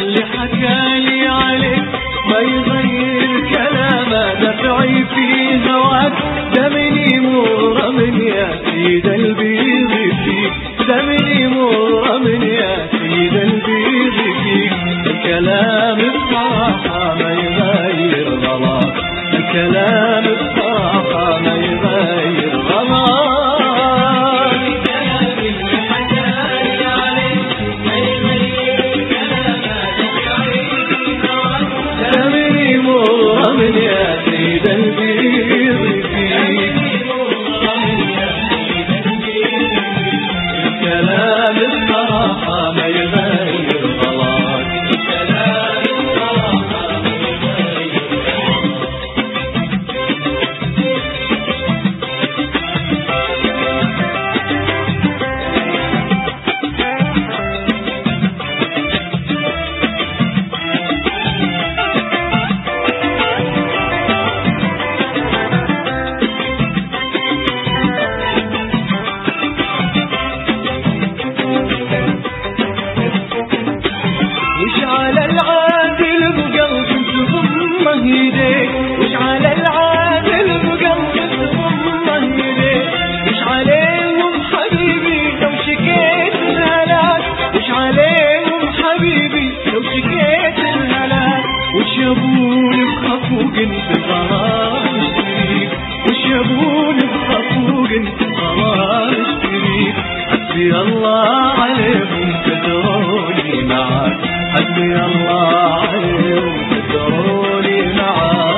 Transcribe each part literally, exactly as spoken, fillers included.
اللي حكالي عليك ما يغير كلامه، دفعي في هواك دمني مغرم يا سيد البيض فيك، دمني مغرم يا سيد البيض فيك. الكلام الصراحة ما يغير غلط، الكلام الصراحة ما يغير غلط. يا سيد البيض فيك الكلام الصراحة ما يغير غلط، الكلام الصراحة ما يغير وش على العادل بقلبك ضمه يديك، وش عليهم حبيبي لو شكيت الهلاك، وش عليهم حبيبي لو شكيت الهلاك. وش يبون بخفوق انتظار اشتريك، وش يبون بخفوق انتظار اشتريك. حسبي الله عليهم تدروني معاك، حسبي الله عليهم تدروني معاك.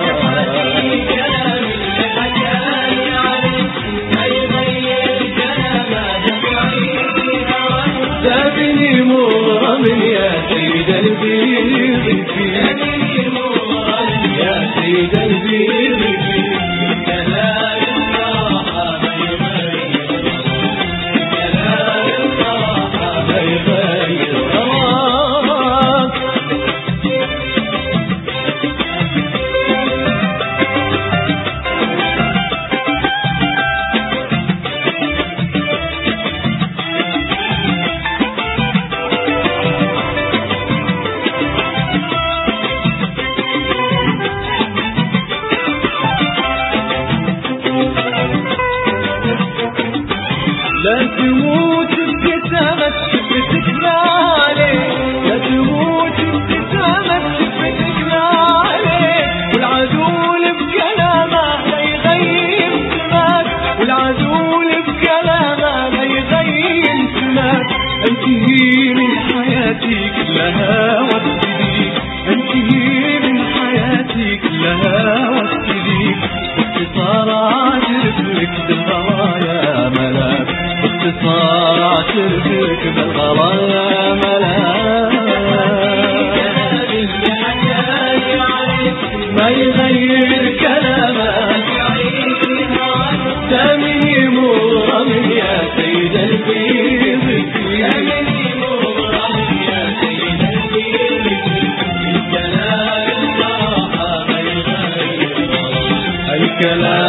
دافني مغرم يا سيد البيض فيك، يا سيد البيض فيك. الكلام الصراحة ما يغير، الكلام الصراحة ما يغير غلط. لا تموت ابتسامة شفتك لالي، لا تموت ابتسامة شفتك لالي. والعدول بكلامه لا يغير سماك، والعدول بكلامه لا يغير سماك. انت هي من حياتي كلها وابتديك، انت هي من حياتي كلها وابتديك. باختصارات رفلك بالغوايا ملاك، باختصارات رفلك بالغوايا ملاك. ما يغير كلامك دمي مغرم يا سيد البيض فيك، دمي مغرم يا سيد البيض فيك. الكلام الصراحة ما يغير الكلام